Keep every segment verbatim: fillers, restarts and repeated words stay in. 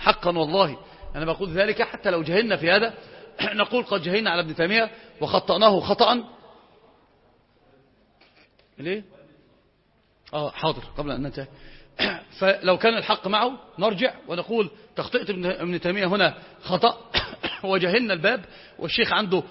حقا والله أنا بقول ذلك حتى لو جهلنا في هذا نقول قد جهلنا على ابن تيمية وخطأناه خطأ. ليه؟ آه حاضر قبل أن ننتهي. فلو كان الحق معه نرجع ونقول تخطئت ابن تيمية هنا خطأ وجهلنا الباب والشيخ عنده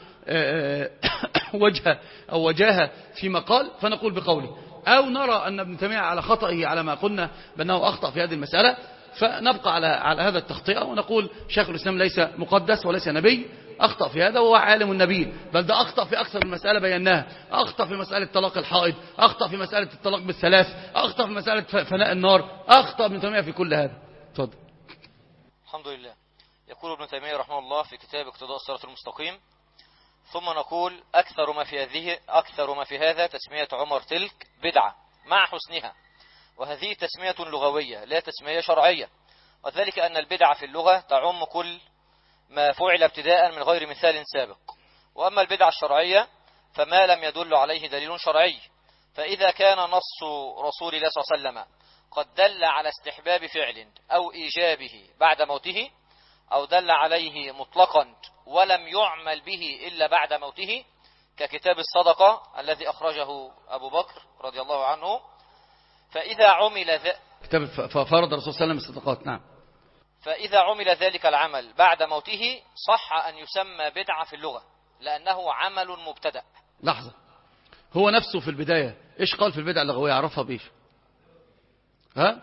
وجهة أو وجاهة في مقال فنقول بقوله، أو نرى أن ابن تيمية على خطئه على ما قلنا بأنه أخطأ في هذه المسألة فنبقى على على هذا التخطئة ونقول شيخ الإسلام ليس مقدس وليس نبي، أخطأ في هذا وهو عالم النبي، بل ده أخطأ في أكثر من مسألة بيناها، أخطأ في مسألة طلاق الحائض، أخطأ في مسألة الطلاق بالثلاث، أخطأ في مسألة فناء النار، أخطأ ابن تيمية في كل هذا. تفضل. الحمد لله. يقول ابن تيمية رحمه الله في كتاب اقتضاء الصراط المستقيم: ثم نقول أكثر ما في هذه أكثر ما في هذا تسمية عمر تلك بدعة مع حسنها، وهذه تسمية لغوية لا تسمية شرعية، وذلك أن البدعة في اللغة تعم كل ما فعل ابتداء من غير مثال سابق، وأما البدعة الشرعية فما لم يدل عليه دليل شرعي، فإذا كان نص رسول الله صلى الله عليه وسلم قد دل على استحباب فعل أو إيجابه بعد موته، أو دل عليه مطلقا ولم يعمل به إلا بعد موته، ككتاب الصدقة الذي أخرجه أبو بكر رضي الله عنه، فإذا عمل ذ... كتاب فرض الرسول صلى الله عليه وسلم الصدقات. نعم. فإذا عمل ذلك العمل بعد موته صح أن يسمى بدعة في اللغة لأنه عمل مبتدأ. لحظة، هو نفسه في البداية إيش قال في البدعة اللغوية؟ عرفها بإيش؟ ها؟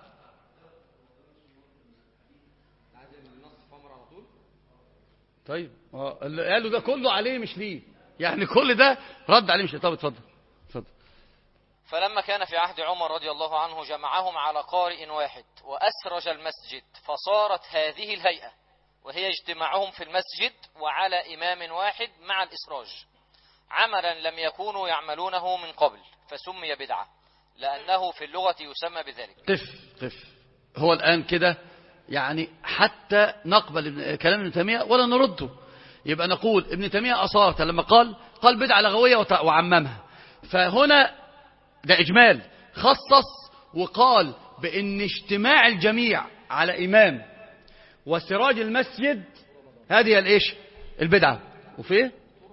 طيب اللي قالوا ده كله عليه مش ليه، يعني كل ده رد عليه مش ليه. طب اتفضل اتفضل. فلما كان في عهد عمر رضي الله عنه جمعهم على قارئ واحد وأسرج المسجد، فصارت هذه الهيئة وهي اجتماعهم في المسجد وعلى إمام واحد مع الإسراج عملا لم يكونوا يعملونه من قبل، فسمي بدعة لأنه في اللغة يسمى بذلك. قف قف. هو الآن كده يعني حتى نقبل كلام ابن تيمية ولا نرده، يبقى نقول ابن تيمية أصارة لما قال قال بدعة لغوية وعممها، فهنا ده إجمال، خصص وقال بأن اجتماع الجميع على إمام وسراج المسجد هذه الإيش البدعة. وفيه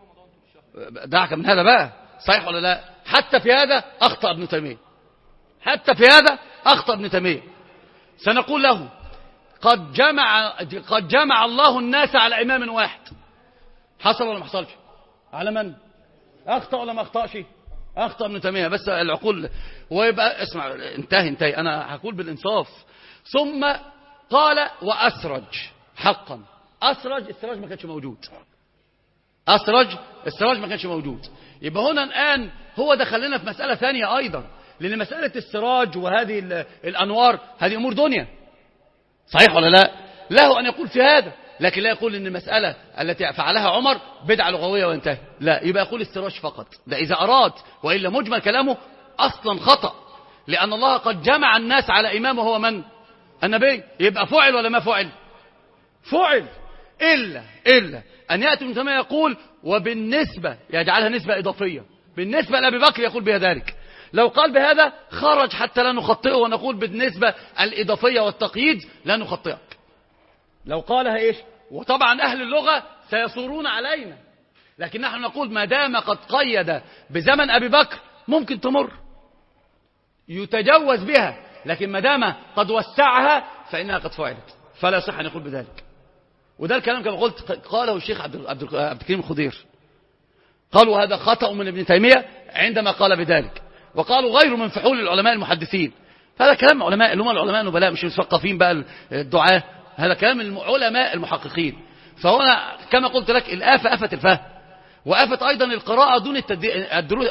دعك من هذا بقى، صحيح ولا لا؟ حتى في هذا أخطأ ابن تيمية، حتى في هذا أخطأ ابن تيمية. سنقول له قد جمع قد جمع الله الناس على إمام واحد، حصل ولا ما حصلش؟ على من؟ أخطأ ولا ما أخطأش؟ أخطأ ابن تيمية. بس العقول ويبقى اسمع، انتهي انتهي أنا هقول بالإنصاف. ثم قال وأسرج حقا، أسرج السراج ما كانش موجود، أسرج السراج ما كانش موجود. يبقى هنا الآن هو دخلنا في مسألة ثانية أيضا، لأن مسألة السراج وهذه الأنوار هذه أمور دنيا، صحيح ولا لا؟ له أن يقول في هذا، لكن لا يقول أن المسألة التي فعلها عمر بدعة لغوية وانتهى، لا، يبقى يقول السراج فقط، ده إذا أراد، وإلا مجمل كلامه أصلا خطأ، لأن الله قد جمع الناس على إمام وهو من؟ النبي. يبقى فعل ولا ما فعل؟ فعل، إلا إلا أن يأتي ابن تيمية يقول وبالنسبة يجعلها نسبة إضافية، بالنسبة لأبي بكر يقول بها ذلك. لو قال بهذا خرج حتى لا نخطئه ونقول بالنسبة الإضافية والتقييد لا نخطئك. لو قالها إيش؟ وطبعا أهل اللغة سيصورون علينا، لكن نحن نقول ما دام قد قيد بزمن أبي بكر ممكن تمر يتجوز بها، لكن ما دام قد وسعها فإنها قد فعلت، فلا يصح أن يقول بذلك. وده الكلام كما قلت قاله الشيخ عبد عبد الكريم الخضير، قالوا هذا خطأ من ابن تيمية عندما قال بذلك، وقالوا غير من فحول العلماء المحدثين. هذا كلام علماء اللي هم العلماء النبلاء، مش المثقفين بقى الدعاة، هذا كلام العلماء المحققين. فهنا كما قلت لك الآفة آفة الفهم، وآفة أيضا القراءة دون الدروس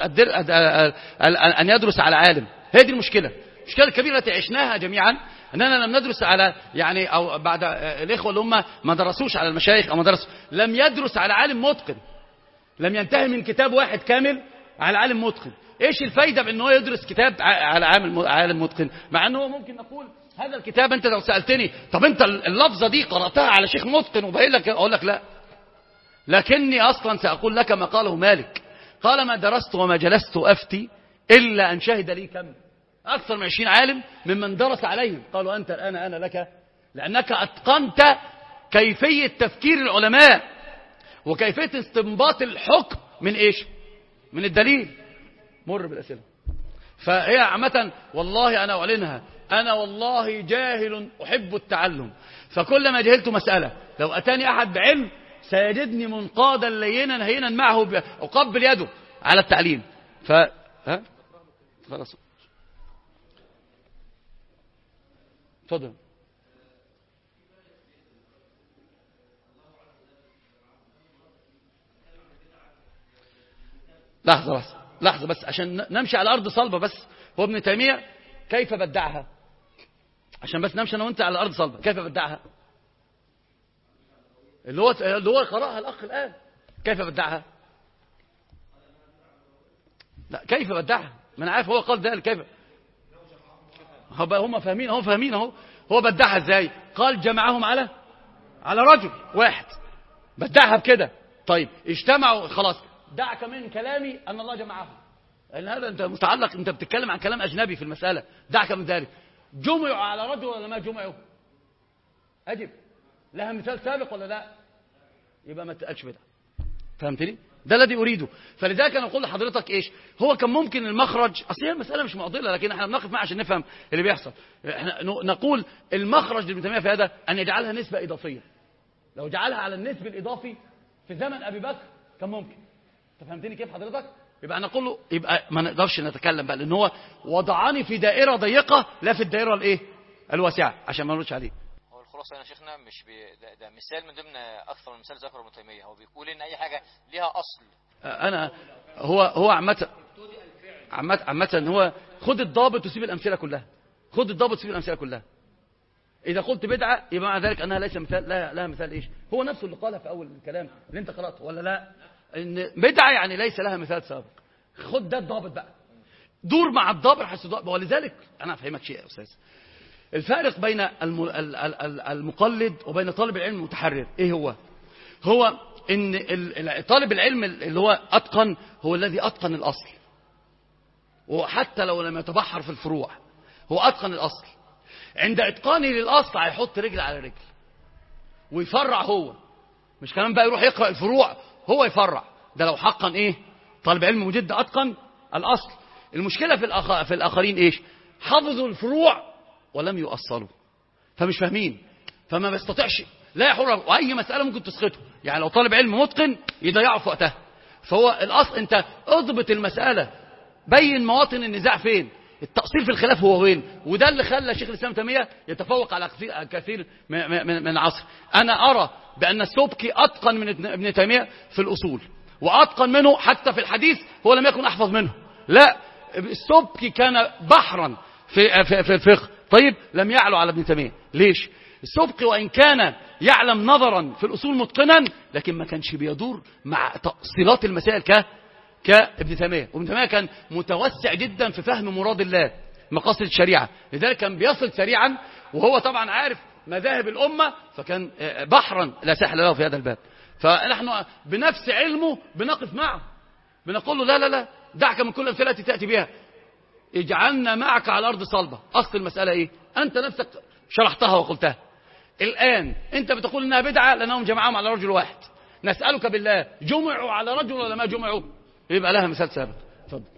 أن يدرس على عالم. هذه المشكلة، المشكلة الكبيرة التي عشناها جميعا أننا لم ندرس على يعني أو بعد الإخوة اللي هم ما درسوش على المشايخ أو ما درسوا، لم يدرس على عالم متقن، لم ينتهي من كتاب واحد كامل على عالم متقن. ايش الفايدة بأنه يدرس كتاب على عالم متقن، مع أنه ممكن نقول هذا الكتاب أنت لو سألتني طب أنت اللفظة دي قرأتها على شيخ متقن وبقول لك أقول لك لا، لكني أصلا سأقول لك ما قاله مالك، قال ما درست وما جلست أفتي إلا أن شهد لي كم أكثر من عشرين عالم ممن درس عليهم، قالوا أنت الآن أنا لك لأنك أتقنت كيفية تفكير العلماء وكيفية استنباط الحكم من إيش؟ من الدليل. مر بالأسئلة. فهي عامة والله أنا أعلنها، أنا والله جاهل أحب التعلم، فكلما جهلت مسألة لو أتاني أحد بعلم سيجدني منقادا لينا هينا معه أقبل يده على التعليم. ف ها خلاص اتفضل. لحظة بس لحظة بس عشان نمشي على أرض صلبة. بس هو ابن تيمية كيف بدعها؟ عشان بس نمشي أنا وأنت على أرض صلبة. كيف بدعها؟ اللي هو اللي هو قرأها الأخ الآن. كيف بدعها؟ لا كيف بدعها؟ ما أنا عارف هو قال ذلك. كيف هم فاهمين هم فاهمين اهو. هو بدعها ازاي؟ قال جمعهم على على رجل واحد. بدعها بكده. طيب اجتمعوا خلاص. دعك من كلامي أن الله جمعهم، لأن هذا أنت متعلق، أنت بتتكلم عن كلام أجنبي في المسألة. دعك من ذلك. جمعوا على رجل ولا ما جمعوا؟ أجب. لها مثال سابق ولا لا؟ يبقى ما تقالش بدعة. فهمتني؟ ده الذي أريده. فلذلك أنا أقول لحضرتك إيش هو كان ممكن المخرج. أصل هي المسألة مش معضلة، لكن احنا بنقف معها عشان نفهم اللي بيحصل. احنا نقول المخرج لابن تيمية في هذا أن يجعلها نسبة إضافية. لو جعلها على النسب الإضافي في زمن أبي بكر كان ممكن. فهمتني كيف حضرتك؟ يبقى نقول له يبقى ما نقدرش نتكلم بقى، لأن هو وضعني في دائرة ضيقة لا في الدائرة الايه الواسعة، عشان ما نردش عليه. هو الخلاصة يا شيخنا مش بي... ده, ده مثال من ضمن أكثر من مثال ذكره ابن تيمية. هو بيقول إن أي حاجة ليها أصل. أنا هو هو عامة عامة عامة هو خد الضابط وسيب الأمثلة كلها. خد الضابط وسيب الأمثلة كلها. إذا قلت بدعة يبقى مع ذلك أنها ليس مثال لها, لها مثال إيش؟ هو نفسه اللي قالها في أول الكلام اللي أنت قرأته ولا لا؟ إن بدعة يعني ليس لها مثال سابق. خد ده الضابط بقى. دور مع الضابط حيث ضابط. ولذلك أنا أفهمك شيء يا أستاذ. الفارق بين المقلد وبين طالب العلم المتحرر إيه هو؟ هو إن طالب العلم اللي هو أتقن هو الذي أتقن الأصل، وحتى لو لم يتبحر في الفروع هو أتقن الأصل. عند إتقانه للأصل هيحط رجل على رجل ويفرع. هو مش كمان بقى يروح يقرأ الفروع، هو يفرع. ده لو حقا إيه طالب علم مجد أتقن الأصل. المشكلة في, الأخ... في الآخرين إيش؟ حفظوا الفروع ولم يؤصلوا، فمش فاهمين، فما بيستطيعش لا يحر. وأي مسألة ممكن تسقطه. يعني لو طالب علم متقن يضيعه في وقتها. فهو الأصل أنت اضبط المسألة، بين مواطن النزاع فين، التأصيل في الخلاف هو وين. وده اللي خلى شيخ الإسلام تيمية يتفوق على كثير من العصر. أنا أرى بأن السبكي أتقن من ابن تيمية في الأصول، وأتقن منه حتى في الحديث. هو لم يكن أحفظ منه، لا، السبكي كان بحرا في في الفقه. طيب لم يعلو على ابن تيمية. ليش؟ السبكي وإن كان يعلم نظرا في الأصول متقنا، لكن ما كانش بيدور مع تأصيلات المسائل ك كابن تيمية. وابن تيمية كان متوسع جدا في فهم مراد الله، مقاصد الشريعة، لذلك كان بيصل سريعا. وهو طبعا عارف مذاهب الأمة، فكان بحرا لا ساحل له في هذا الباب. فنحن بنفس علمه بنقف معه، بنقول له لا لا لا دعك من كل الأمثلة التي تأتي بها، اجعلنا معك على أرض صلبة. أصل المسألة إيه؟ أنت نفسك شرحتها وقلتها. الآن أنت بتقول إنها بدعة لأنهم جمعهم على رجل واحد. نسألك بالله، جمعوا على رجل ولا ما جمعوا؟ يبقى لها مثال ثابت. اتفضل.